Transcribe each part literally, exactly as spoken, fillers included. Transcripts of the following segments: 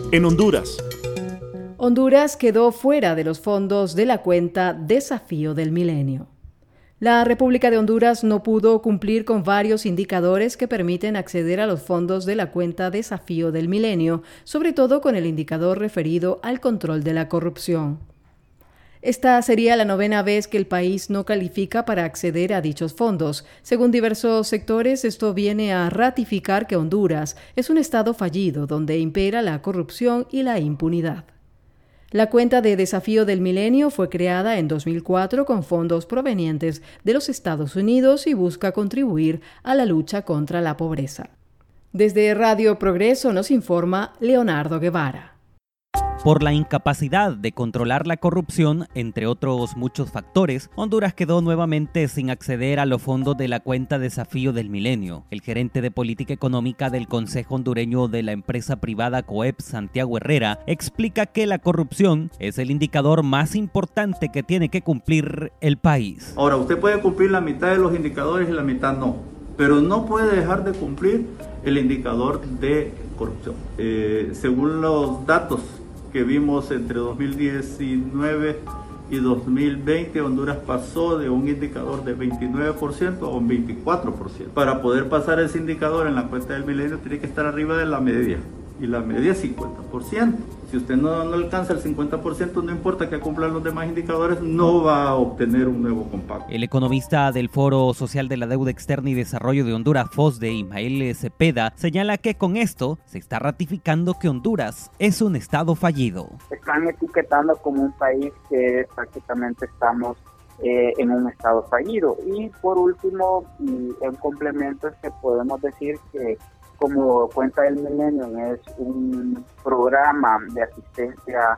en Honduras. Honduras quedó fuera de los fondos de la cuenta Desafío del Milenio. La República de Honduras no pudo cumplir con varios indicadores que permiten acceder a los fondos de la cuenta Desafío del Milenio, sobre todo con el indicador referido al control de la corrupción. Esta sería la novena vez que el país no califica para acceder a dichos fondos. Según diversos sectores, esto viene a ratificar que Honduras es un estado fallido donde impera la corrupción y la impunidad. La cuenta de Desafío del Milenio fue creada en dos mil cuatro con fondos provenientes de los Estados Unidos y busca contribuir a la lucha contra la pobreza. Desde Radio Progreso nos informa Leonardo Guevara. Por la incapacidad de controlar la corrupción, entre otros muchos factores, Honduras quedó nuevamente sin acceder a los fondos de la cuenta Desafío del Milenio. El gerente de política económica del Consejo Hondureño de la empresa privada COEP, Santiago Herrera, explica que la corrupción es el indicador más importante que tiene que cumplir el país. Ahora, usted puede cumplir la mitad de los indicadores y la mitad no, pero no puede dejar de cumplir el indicador de corrupción. Eh, según los datos que vimos entre dos mil diecinueve y dos mil veinte, Honduras pasó de un indicador de veintinueve por ciento a un veinticuatro por ciento. Para poder pasar ese indicador en la cuenta del milenio tiene que estar arriba de la media, y la media es cincuenta por ciento. Si usted no, no alcanza el cincuenta por ciento, no importa que cumplan los demás indicadores, no va a obtener un nuevo compacto. El economista del Foro Social de la Deuda Externa y Desarrollo de Honduras, FOSDE, Ismael Cepeda, señala que con esto se está ratificando que Honduras es un estado fallido. Están etiquetando como un país que prácticamente estamos eh, en un estado fallido. Y por último, y en complemento, es que podemos decir que como Cuenta del Milenio es un programa de asistencia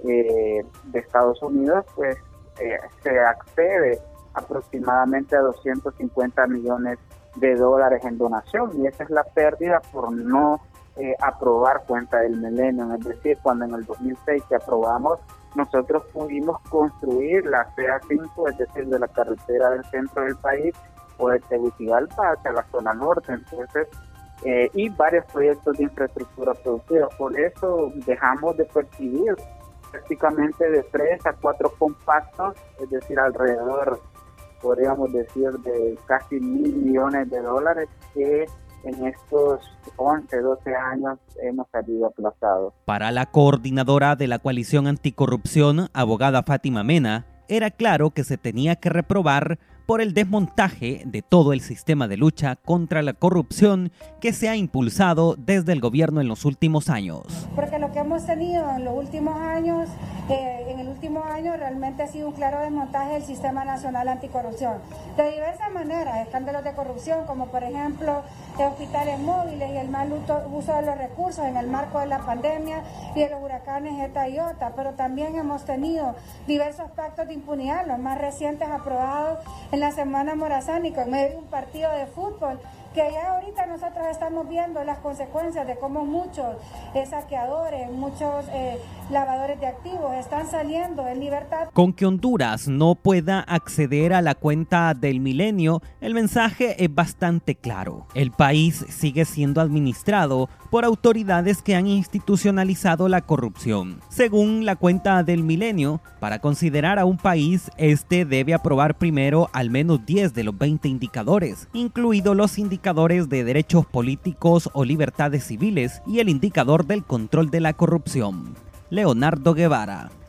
eh, de Estados Unidos, pues eh, se accede aproximadamente a doscientos cincuenta millones de dólares en donación, y esa es la pérdida por no eh, aprobar Cuenta del Milenio. Es decir, cuando en el dos mil seis que aprobamos, nosotros pudimos construir la C A cinco, es decir, de la carretera del centro del país o de Tegucigalpa hacia la zona norte. Entonces, Eh, y varios proyectos de infraestructura productiva. Por eso dejamos de percibir prácticamente de tres a cuatro compactos, es decir, alrededor, podríamos decir, de casi mil millones de dólares que en estos once, doce años hemos salido aplazados. Para la coordinadora de la coalición anticorrupción, abogada Fátima Mena, era claro que se tenía que reprobar por el desmontaje de todo el sistema de lucha contra la corrupción que se ha impulsado desde el gobierno en los últimos años. Porque lo que hemos tenido en los últimos años, eh, en el último año realmente ha sido un claro desmontaje del Sistema Nacional Anticorrupción. De diversas maneras, escándalos de corrupción, como por ejemplo de hospitales móviles y el mal uso de los recursos en el marco de la pandemia y de los huracanes Eta y Ota, pero también hemos tenido diversos pactos de impunidad, los más recientes aprobados en la Semana Morazánica, en medio de un partido de fútbol, que ya ahorita nosotros estamos viendo las consecuencias de cómo muchos eh, saqueadores, muchos eh, lavadores de activos están saliendo en libertad. Con que Honduras no pueda acceder a la cuenta del milenio, el mensaje es bastante claro. El país sigue siendo administrado por autoridades que han institucionalizado la corrupción. Según la cuenta del milenio, para considerar a un país, este debe aprobar primero al menos diez de los veinte indicadores, incluidos los indicadores de derechos políticos o libertades civiles y el indicador del control de la corrupción. Leonardo Guevara,